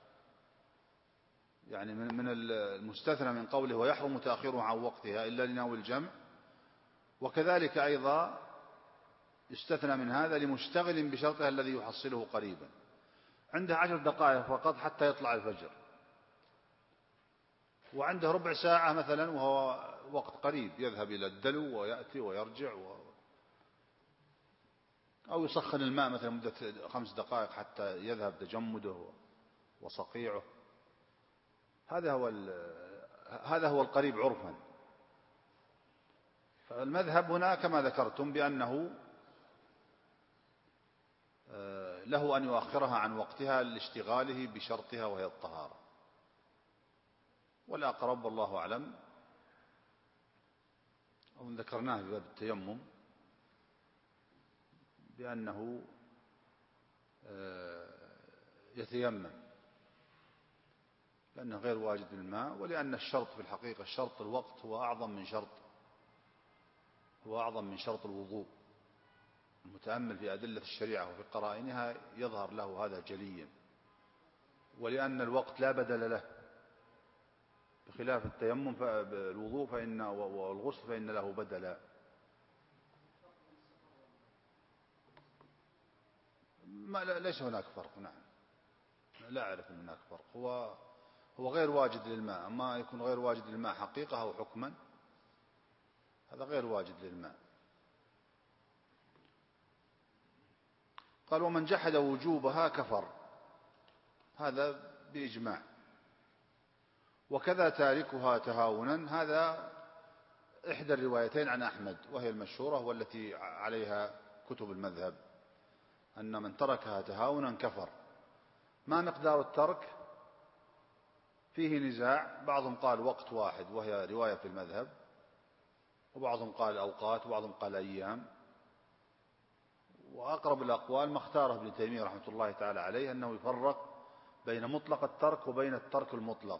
Speaker 2: يعني من المستثنى من قوله ويحرم تأخيرها عن وقتها إلا لناوي الجمع، وكذلك أيضا استثنى من هذا لمشتغل بشرطها الذي يحصله قريبا، عنده 10 دقائق فقط حتى يطلع الفجر، وعنده ربع ساعة مثلا وهو وقت قريب يذهب إلى الدلو ويأتي ويرجع أو يسخن الماء مثلا مدة 5 دقائق حتى يذهب تجمده وصقيعه، هذا هو القريب عرفا. فالمذهب هنا كما ذكرتم بأنه له أن يؤخرها عن وقتها لاشتغاله بشرطها وهي الطهارة، والأقرب والله أعلم أو ذكرناه في باب التيمم بأنه يتيمم لأنه غير واجد الماء، ولأن الشرط في الحقيقة شرط الوقت هو أعظم من شرط الوضوء. المتأمل في أدلة الشريعة وفي قرائنها يظهر له هذا جليا، ولأن الوقت لا بدل له، بخلاف التيمم الوضوء والغسل فإن له بدلا. ليس هناك فرق، نعم، لا أعرف أن هناك فرق، هو غير واجد للماء، أما يكون غير واجد للماء حقيقة أو حكما، هذا غير واجد للماء. قال ومن جحد وجوبها كفر، هذا بإجماع، وكذا تاركها تهاونا، هذا إحدى الروايتين عن أحمد وهي المشهورة والتي عليها كتب المذهب، أن من تركها تهاونا كفر. ما مقدار الترك؟ فيه نزاع، بعضهم قال وقت واحد وهي رواية في المذهب، وبعضهم قال أوقات، وبعضهم قال أيام، وأقرب الأقوال ما اختاره ابن تيمية رحمة الله تعالى عليه أنه يفرق بين مطلق الترك وبين الترك المطلق.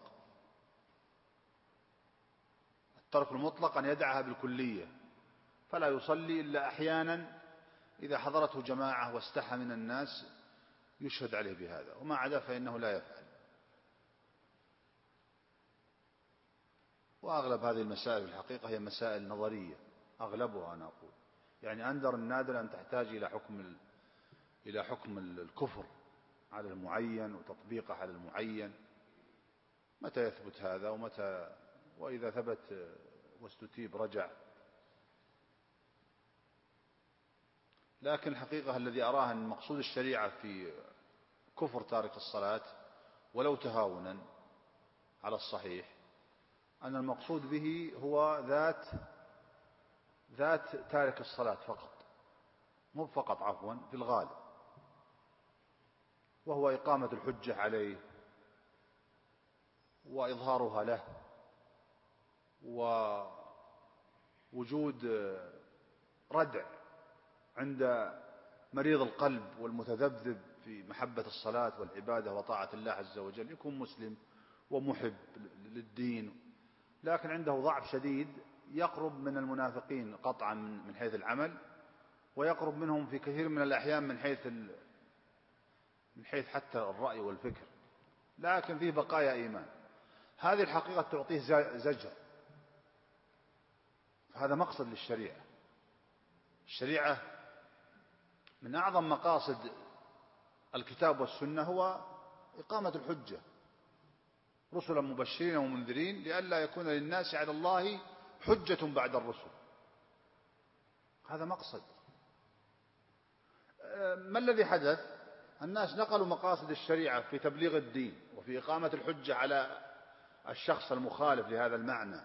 Speaker 2: الترك المطلق أن يدعها بالكلية فلا يصلي إلا أحيانا إذا حضرته جماعة واستحى من الناس يشهد عليه بهذا، وما عدا فإنه لا يفعل. وأغلب هذه المسائل في الحقيقة هي مسائل نظرية، أغلبها أنا أقول، يعني أندر النادر أن تحتاج إلى حكم الكفر على المعين وتطبيقه على المعين، متى يثبت هذا وإذا ثبت واستتيب رجع. لكن الحقيقة الذي أراه أن مقصود الشريعة في كفر تارك الصلاة ولو تهاونا على الصحيح أن المقصود به هو ذات تارك الصلاة فقط، مو فقط عفوا في الغالب، وهو إقامة الحجة عليه وإظهارها له ووجود ردع عند مريض القلب والمتذبذب في محبة الصلاة والعبادة وطاعة الله عز وجل، يكون مسلم ومحب للدين لكن عنده ضعف شديد، يقرب من المنافقين قطعا من حيث العمل، ويقرب منهم في كثير من الأحيان من حيث حتى الرأي والفكر، لكن فيه بقايا إيمان. هذه الحقيقة تعطيه زجر. هذا مقصد للشريعة. الشريعة من أعظم مقاصد الكتاب والسنة هو إقامة الحجة، رسلا مبشرين ومنذرين لئلا يكون للناس على الله حجة بعد الرسل. هذا مقصد. ما الذي حدث؟ الناس نقلوا مقاصد الشريعة في تبليغ الدين وفي إقامة الحجة على الشخص المخالف لهذا المعنى،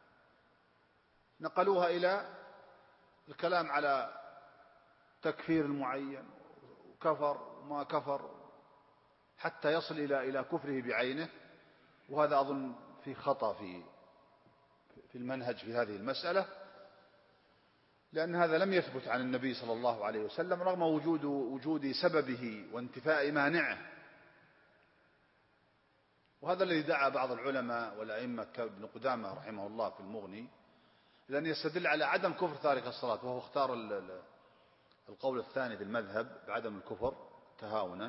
Speaker 2: نقلوها إلى الكلام على تكفير المعين وكفر وما كفر حتى يصل إلى كفره بعينه. وهذا أظن في خطأ في المنهج في هذه المسألة، لأن هذا لم يثبت عن النبي صلى الله عليه وسلم رغم وجود سببه وانتفاء مانعه. وهذا الذي دعا بعض العلماء والأئمة كابن قدامة رحمه الله في المغني لأن يستدل على عدم كفر تارك الصلاة، وهو اختار القول الثاني في المذهب بعدم الكفر تهاونا.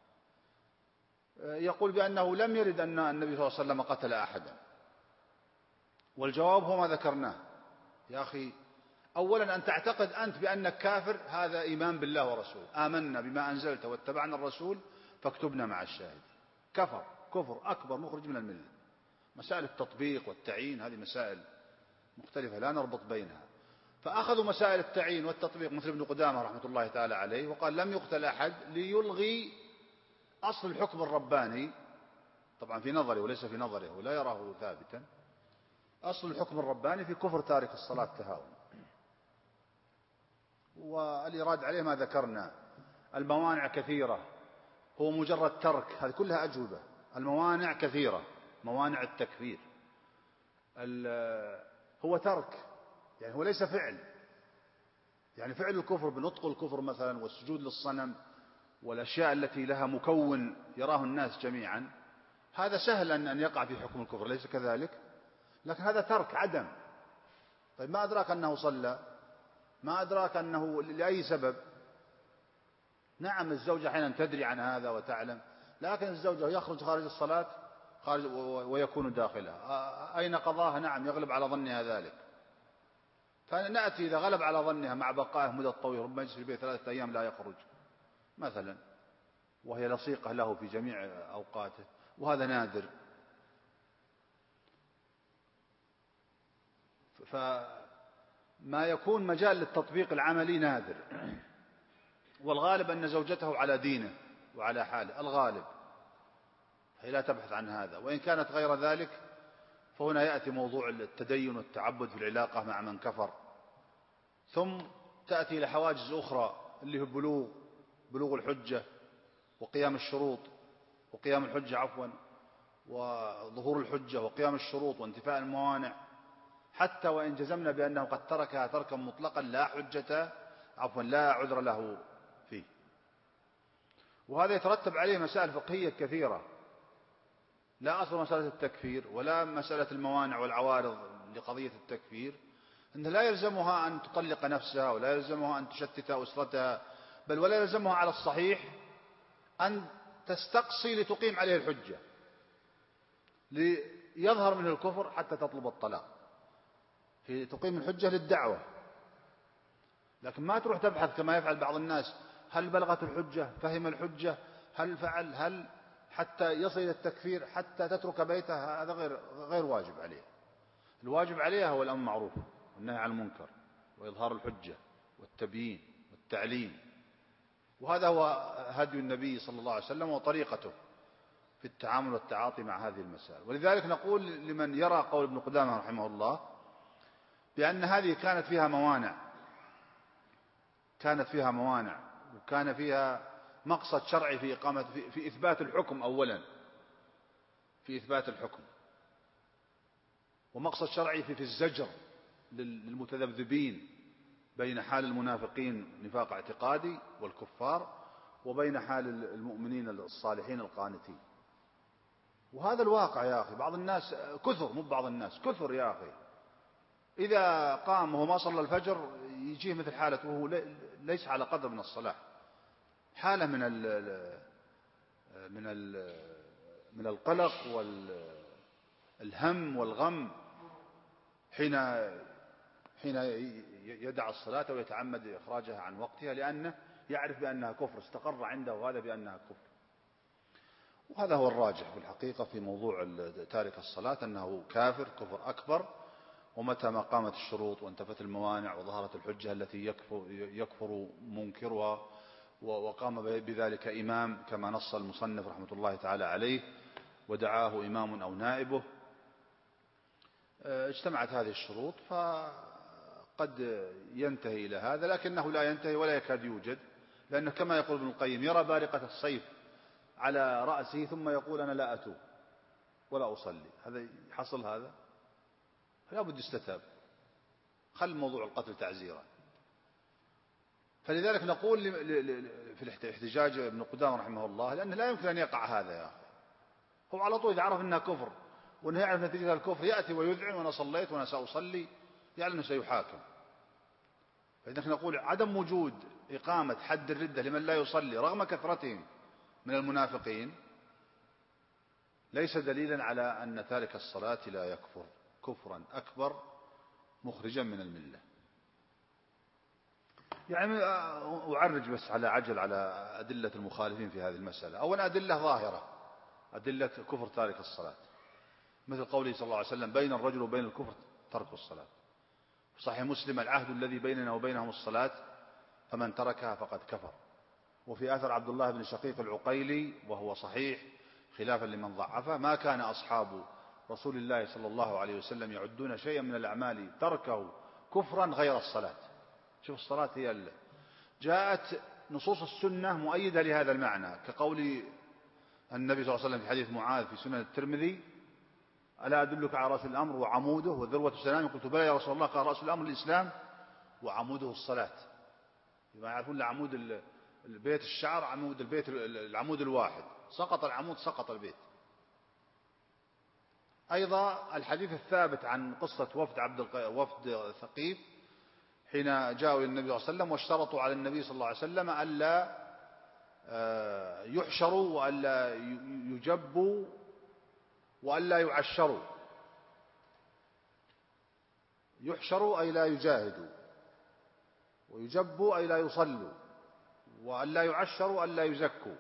Speaker 2: يقول بأنه لم يرد أن النبي صلى الله عليه وسلم قتل أحدا، والجواب هو ما ذكرناه. يا أخي، أولا أن تعتقد أنت بأنك كافر هذا إيمان بالله ورسوله، آمنا بما أنزلت واتبعنا الرسول فاكتبنا مع الشاهد. كفر أكبر مخرج من الملة. مسائل التطبيق والتعيين هذه مسائل مختلفة لا نربط بينها. فأخذوا مسائل التعيين والتطبيق مثل ابن قدامة رحمة الله تعالى عليه وقال لم يقتل أحد ليلغي أصل الحكم الرباني، طبعا في نظره وليس في نظره ولا يراه ثابتا، أصل الحكم الرباني في كفر تارك الصلاة تهاون. والإراد عليه ما ذكرنا. الموانع كثيرة، هو مجرد ترك، هذه كلها أجوبة. الموانع كثيرة، موانع التكفير هو ترك، يعني هو ليس فعل. يعني فعل الكفر بنطق الكفر مثلا والسجود للصنم والأشياء التي لها مكون يراه الناس جميعا، هذا سهل أن يقع في حكم الكفر، ليس كذلك؟ لكن هذا ترك عدم. طيب ما أدراك أنه صلى؟ ما أدراك أنه لأي سبب؟ نعم الزوجة أحيانا تدري عن هذا وتعلم، لكن الزوجة يخرج خارج الصلاة خارج ويكون داخلها، أين قضاها؟ نعم يغلب على ظنها ذلك. فنأتي إذا غلب على ظنها مع بقائه مدة طويلة، ربما يجلس في البيت 3 أيام لا يخرج مثلا، وهي لصيقة له في جميع أوقاته، وهذا نادر. فما يكون مجال للتطبيق العملي نادر، والغالب أن زوجته على دينه وعلى حاله، الغالب، هي لا تبحث عن هذا. وإن كانت غير ذلك فهنا يأتي موضوع التدين والتعبد في العلاقة مع من كفر. ثم تأتي إلى حواجز أخرى اللي هو بلوغ الحجة وقيام الشروط وقيام الحجة عفوا، وظهور الحجة وقيام الشروط وانتفاء الموانع، حتى وإن جزمنا بأنه قد تركها تركا مطلقا لا عذر له فيه. وهذا يترتب عليه مسائل فقهية كثيرة، لا أصل مسألة التكفير ولا مسألة الموانع والعوارض لقضية التكفير، أن لا يلزمها أن تطلق نفسها ولا يلزمها أن تشتت أسرتها، بل ولا يلزمها على الصحيح أن تستقصي لتقيم عليه الحجة ليظهر منه الكفر حتى تطلب الطلاق، في تقيم الحجة للدعوة. لكن ما تروح تبحث كما يفعل بعض الناس، هل بلغت الحجة، فهم الحجة، هل فعل، هل حتى يصل إلى التكفير حتى تترك بيتها. هذا غير واجب عليه. الواجب عليها هو الأمر بالمعروف والنهي عن المنكر وإظهار الحجة والتبيين والتعليم، وهذا هو هدي النبي صلى الله عليه وسلم وطريقته. في التعامل والتعاطي مع هذه المسائل. ولذلك نقول لمن يرى قول ابن قدامة رحمه الله بأن هذه كانت فيها موانع وكان فيها مقصد شرعي في إثبات الحكم أولا، في إثبات الحكم، ومقصد شرعي في الزجر للمتذبذبين بين حال المنافقين نفاق اعتقادي والكفار وبين حال المؤمنين الصالحين القانتين. وهذا الواقع يا أخي. بعض الناس كثر، مو بعض الناس كثر يا أخي، إذا قام وهو ما صلى الفجر يجيه مثل حالة وهو ليس على قدر من الصلاة، حالة من القلق والهم والغم حين يدع الصلاة ويتعمد إخراجها عن وقتها، لأنه يعرف بأنها كفر، استقر عنده هذا بأنها كفر. وهذا هو الراجح في الحقيقة في موضوع تارك الصلاة، أنه كافر كفر أكبر. ومتى ما قامت الشروط وانتفت الموانع وظهرت الحجة التي يكفر منكرها وقام بذلك إمام كما نص المصنف رحمة الله تعالى عليه ودعاه إمام أو نائبه، اجتمعت هذه الشروط فقد ينتهي إلى هذا، لكنه لا ينتهي ولا يكاد يوجد، لأنه كما يقول ابن القيم يرى بارقة الصيف على رأسه ثم يقول أنا لا أتوب ولا أصلي. هذا حصل، هذا لا بد يستتاب، خل موضوع القتل تعزيرا. فلذلك نقول في الاحتجاج ابن قدامة رحمه الله، لأنه لا يمكن أن يقع هذا يا أخي. هو على طول إذا عرف أنها كفر وأنه يعرف نتيجة الكفر يأتي ويذعن وأنا صليت وأنا سأصلي، يعلم أنه سيحاكم. فإذا نقول عدم وجود إقامة حد الردة لمن لا يصلي رغم كثرتهم من المنافقين ليس دليلا على أن تارك الصلاة لا يكفر كفرا أكبر مخرجا من الملة. يعني أعرج بس على عجل على أدلة المخالفين في هذه المسألة. أولا أدلة ظاهرة، أدلة كفر تارك الصلاة، مثل قوله صلى الله عليه وسلم بين الرجل وبين الكفر ترك الصلاة. في صحيح مسلم العهد الذي بيننا وبينهم الصلاة فمن تركها فقد كفر. وفي أثر عبد الله بن شقيق العقيلي وهو صحيح خلافا لمن ضعفه ما كان أصحاب رسول الله صلى الله عليه وسلم يعدون شيئا من الأعمال تركه كفرا غير الصلاة. شوف الصلاة هي جاءت نصوص السنة مؤيدة لهذا المعنى، كقول النبي صلى الله عليه وسلم في حديث معاذ في سنن الترمذي ألا أدلك على رأس الأمر وعموده وذروة سنامه؟ قلت بلى يا رسول الله، قال رأس الأمر الإسلام وعموده الصلاة. بما يعرفون عمود البيت الشعر، عمود البيت العمود الواحد، سقط العمود سقط البيت. أيضا الحديث الثابت عن قصة وفد ثقيف حين جاءوا إلى النبي صلى الله عليه وسلم واشترطوا على النبي صلى الله عليه وسلم ألا يحشروا وألا يجبوا وألا يعشروا. يحشروا أي لا يجاهدوا، ويجبوا أي لا يصلوا، وألا يعشروا ألا يزكوا.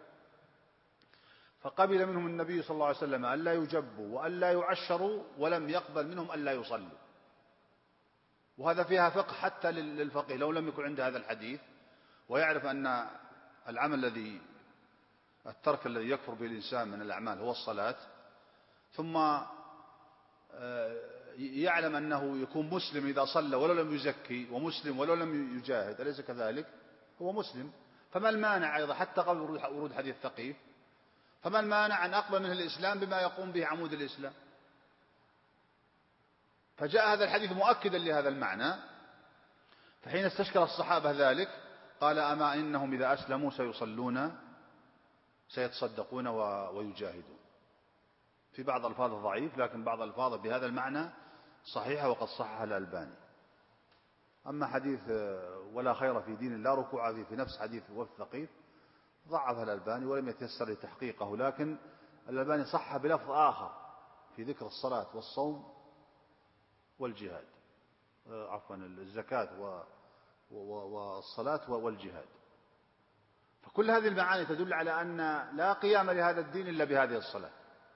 Speaker 2: فقبل منهم النبي صلى الله عليه وسلم ألا يجبوا وألا يعشروا، ولم يقبل منهم ألا يصلوا. وهذا فيها فقه حتى للفقيه لو لم يكن عنده هذا الحديث ويعرف أن العمل الترك الذي يكفر به الإنسان من الأعمال هو الصلاة، ثم يعلم أنه يكون مسلم إذا صلى ولو لم يزكي، ومسلم ولو لم يجاهد، أليس كذلك؟ هو مسلم. فما المانع أيضا حتى قبل ورود حديث ثقيف، فما المانع أن أقبل منه الإسلام بما يقوم به عمود الإسلام؟ فجاء هذا الحديث مؤكدا لهذا المعنى. فحين استشكل الصحابة ذلك قال أما إنهم إذا أسلموا سيصلون سيتصدقون ويجاهدون. في بعض الألفاظ ضعيف، لكن بعض الألفاظ بهذا المعنى صحيحة وقد صحح الألباني. أما حديث ولا خير في دين لا ركوع فيه في نفس حديث وفد ثقيف ضعف الألباني ولم يتيسر لتحقيقه، لكن الألباني صح بلفظ آخر في ذكر الصلاة والصوم والجهاد، عفوا الزكاة والصلاة والجهاد. فكل هذه المعاني تدل على أن لا قيام لهذا الدين إلا بهذه الصلاة،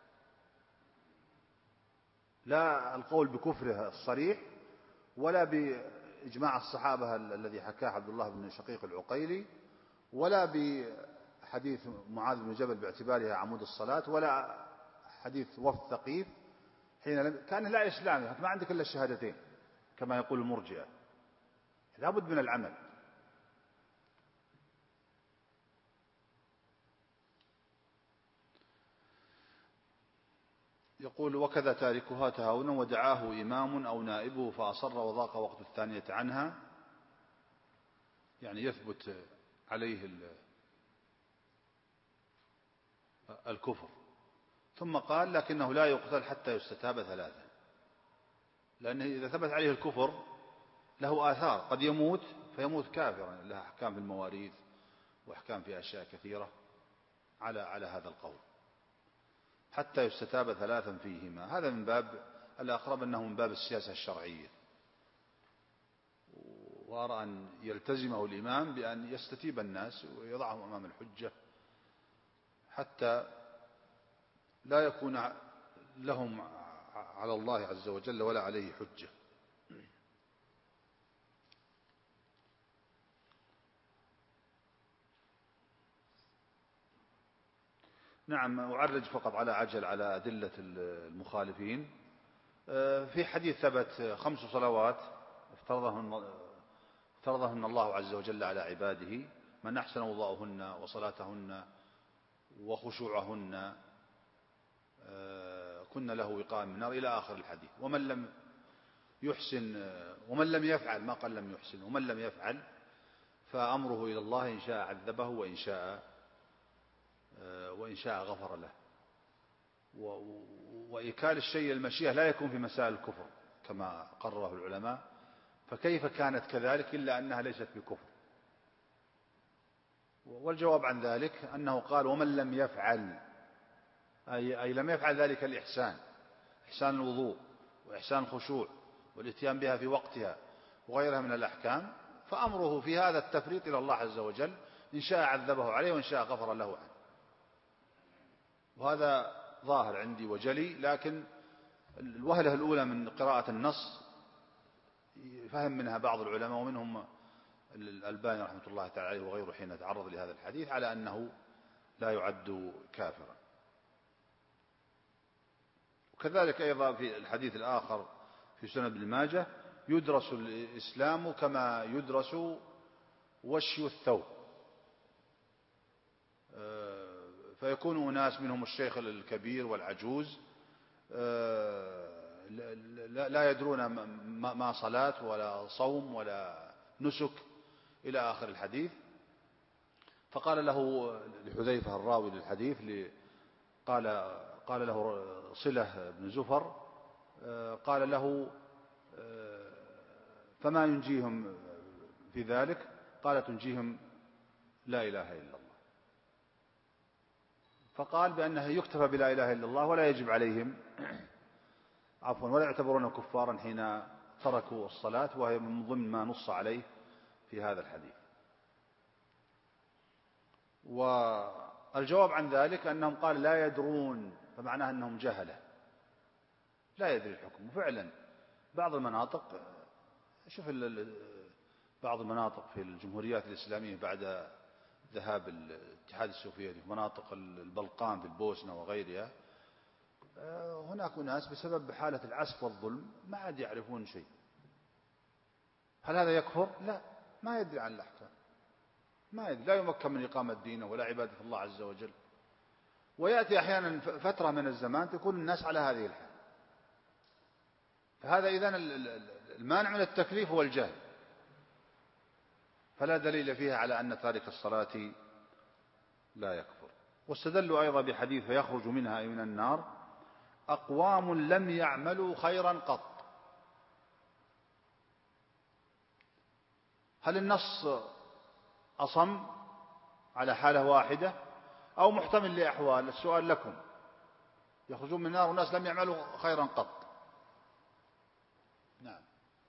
Speaker 2: لا القول بكفرها الصريح ولا بإجماع الصحابة الذي حكاه عبد الله بن شقيق العقيلي، ولا حديث معاذ بن جبل باعتبارها عمود الصلاة، ولا حديث وفد ثقيف حين كان لا إسلام، ما عندك إلا الشهادتين كما يقول المرجئة، لا بد من العمل. يقول: وكذا تاركها تهاونا ودعاه إمام أو نائبه فأصر وضاق وقت الثانية عنها، يعني يثبت عليه الكفر. ثم قال: لكنه لا يقتل حتى يستتاب ثلاثة، لأنه إذا ثبت عليه الكفر له آثار، قد يموت فيموت كافرا، له أحكام في المواريث وأحكام في أشياء كثيرة على هذا القول، حتى يستتاب ثلاثا فيهما. هذا من باب الأقرب أنه من باب السياسة الشرعية، وأرى أن يلتزمه الإمام بأن يستتيب الناس ويضعهم أمام الحجة حتى لا يكون لهم على الله عز وجل ولا عليه حجة. نعم، أعرج فقط على عجل على أدلة المخالفين. في حديث ثبت 5 صلوات افترضهن الله عز وجل على عباده: من أحسن وضوءهن وصلاتهن وخشوعهن كن له وقاء من النار، إلى آخر الحديث. ومن لم يحسن ومن لم يفعل، ما قال لم يحسن، ومن لم يفعل فأمره إلى الله، إن شاء عذبه وإن شاء غفر له. وإيكال الشيء المشيئة لا يكون في مسائل الكفر كما قرره العلماء، فكيف كانت كذلك إلا أنها ليست بكفر؟ والجواب عن ذلك أنه قال: ومن لم يفعل، أي لم يفعل ذلك الإحسان، إحسان الوضوء وإحسان الخشوع والاتيان بها في وقتها وغيرها من الأحكام، فأمره في هذا التفريط إلى الله عز وجل، إن شاء عذبه عليه وإن شاء غفر له عنه. وهذا ظاهر عندي وجلي، لكن الوهلة الأولى من قراءة النص فهم منها بعض العلماء ومنهم الألباني رحمة الله تعالى عليه وغيره حين تعرض لهذا الحديث على أنه لا يعد كافرا. وكذلك أيضا في الحديث الآخر في سنن ابن ماجه: يدرس الإسلام كما يدرس وشي الثوب، فيكون أناس منهم الشيخ الكبير والعجوز لا يدرون ما صلاة ولا صوم ولا نسك، إلى آخر الحديث. فقال له لحذيفة الراوي للحديث، قال له صلة بن زفر، قال له: فما ينجيهم في ذلك؟ قال: تنجيهم لا إله إلا الله. فقال بأنه يكتفى بلا إله إلا الله ولا يجب عليهم ولا يعتبرون كفارا حين تركوا الصلاة، وهي من ضمن ما نص عليه في هذا الحديث. والجواب عن ذلك أنهم قال لا يدرون، فمعناه أنهم جهلة لا يدري الحكم. وفعلا بعض المناطق، شوف بعض المناطق في الجمهوريات الإسلامية بعد ذهاب الاتحاد السوفيتي، في مناطق البلقان في البوسنة وغيرها، هناك ناس بسبب حالة العسف والظلم ما عاد يعرفون شيء. هل هذا يكفر؟ لا، ما يدري عن الأحكام، ما يدري، لا يمكن من إقامة دينه ولا عبادة الله عز وجل. ويأتي أحيانا فترة من الزمان تكون الناس على هذه الحال. فهذا إذن المانع من التكليف هو الجهل، فلا دليل فيها على أن تارك الصلاة لا يكفر. واستدلوا أيضا بحديث: فيخرج منها أي من النار أقوام لم يعملوا خيرا قط. هل النص أصم على حالة واحدة أو محتمل لأحوال؟ السؤال لكم. يخرجون من النار وناس لم يعملوا خيرا قط. نعم.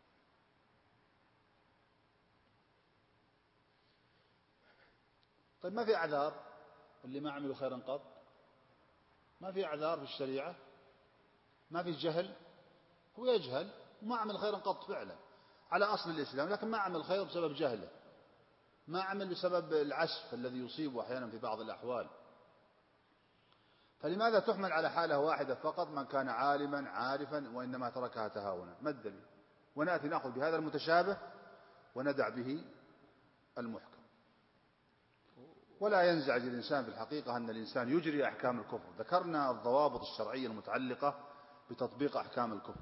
Speaker 2: طيب ما في أعذار اللي ما عملوا خيرا قط؟ ما في أعذار في الشريعة؟ ما في جهل؟ هو يجهل وما عمل خيرا قط فعلا على أصل الإسلام، لكن ما عمل خير بسبب جهله. ما عمل بسبب العسف الذي يصيبه أحيانا في بعض الأحوال. فلماذا تحمل على حالة واحدة فقط من كان عالما عارفا وإنما تركها تهاونا؟ ما الدليل؟ ونأتي نأخذ بهذا المتشابه وندع به المحكم. ولا ينزعج الإنسان في الحقيقة أن الإنسان يجري أحكام الكفر. ذكرنا الضوابط الشرعية المتعلقة بتطبيق أحكام الكفر: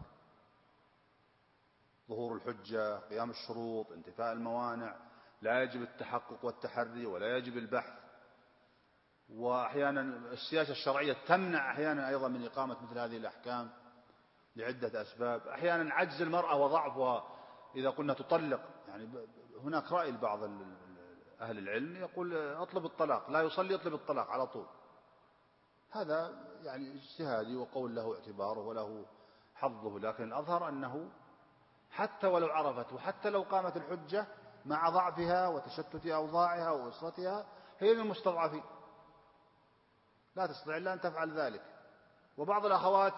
Speaker 2: ظهور الحجة، قيام الشروط، انتفاء الموانع، لا يجب التحقق والتحري ولا يجب البحث. وأحيانا السياسة الشرعية تمنع أحيانا أيضا من إقامة مثل هذه الأحكام لعدة أسباب. أحيانا عجز المرأة وضعفها إذا قلنا تطلق، يعني هناك رأي لبعض أهل العلم يقول اطلب الطلاق، لا يصلي اطلب الطلاق على طول. هذا يعني اجتهادي وقول له اعتباره وله حظه، لكن الأظهر أنه حتى ولو عرفت وحتى لو قامت الحجة مع ضعفها وتشتت أوضاعها وأسرتها هي من المستضعفين، لا تستطيع إلا أن تفعل ذلك. وبعض الأخوات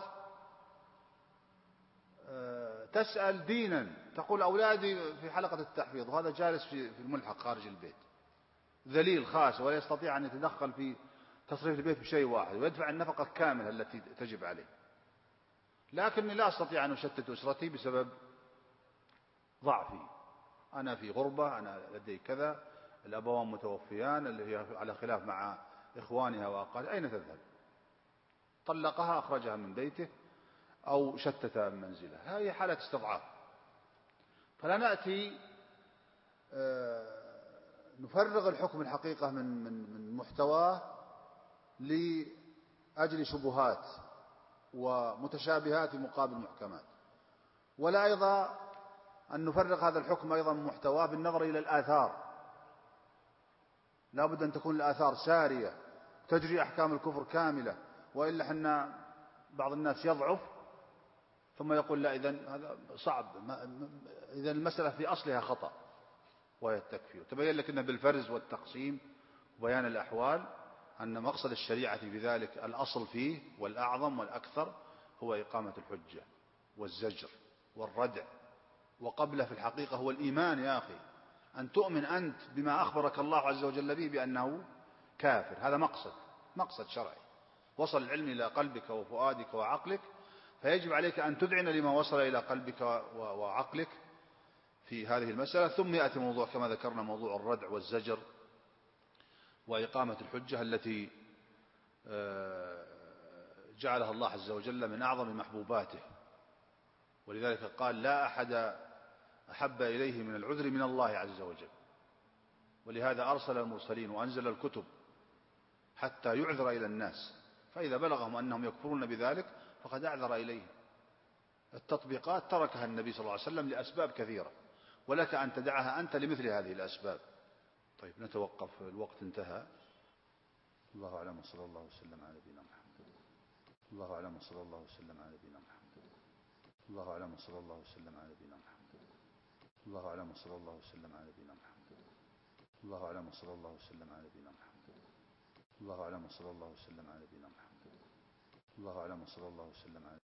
Speaker 2: تسأل دينا، تقول أولادي في حلقة التحفيظ وهذا جالس في الملحق خارج البيت ذليل خاص ولا يستطيع أن يتدخل في تصريف البيت بشيء واحد ويدفع النفقة الكاملة التي تجب عليه، لكني لا أستطيع أن أشتت أسرتي بسبب ضعفي، أنا في غربة، أنا لدي كذا، الأبوان متوفيان، اللي هي على خلاف مع إخوانها وأقاربها، أين تذهب؟ طلقها، أخرجها من بيته أو شتت منزله. هذه حالة استضعاف. فلا نأتي نفرغ الحكم الحقيقة من محتواه لأجل شبهات ومتشابهات مقابل محكمات، ولا أيضا أن نفرغ هذا الحكم أيضا من محتواه بالنظر إلى الآثار. لا بد أن تكون الآثار سارية تجري أحكام الكفر كاملة، وإلا حنا بعض الناس يضعف ثم يقول لا إذن هذا صعب، إذن المسألة في أصلها خطأ وهي التكفير. تبين لك أنه بالفرز والتقسيم وبيان الأحوال أن مقصد الشريعة بذلك الأصل فيه والأعظم والأكثر هو إقامة الحجة والزجر والردع، وقبله في الحقيقة هو الإيمان. يا أخي، أن تؤمن أنت بما أخبرك الله عز وجل به بأنه كافر، هذا مقصد شرعي. وصل العلم إلى قلبك وفؤادك وعقلك، فيجب عليك أن تذعن لما وصل إلى قلبك وعقلك في هذه المسألة. ثم يأتي موضوع كما ذكرنا موضوع الردع والزجر وإقامة الحجة التي جعلها الله عز وجل من أعظم محبوباته، ولذلك قال لا أحد أحب إليه من العذر من الله عز وجل، ولهذا أرسل المرسلين وأنزل الكتب حتى يعذر إلى الناس، فإذا بلغهم أنهم يكفرون بذلك فقد أعذر إليهم. التطبيقات تركها النبي صلى الله عليه وسلم لأسباب كثيرة، ولك أن تدعها أنت لمثل هذه الأسباب. طيب نتوقف، الوقت انتهى. الله أعلم وصلى الله وسلم على نبينا محمد. الله أعلم وصلى الله وسلم على نبينا محمد. الله أعلم وصلى الله وسلم على نبينا محمد. الله أعلم وصلى الله وسلم على نبينا محمد. الله أعلم وصلى الله وسلم على نبينا محمد. الله أعلم وصلى الله وسلم على نبينا محمد. الله أعلم وصلى الله وسلم على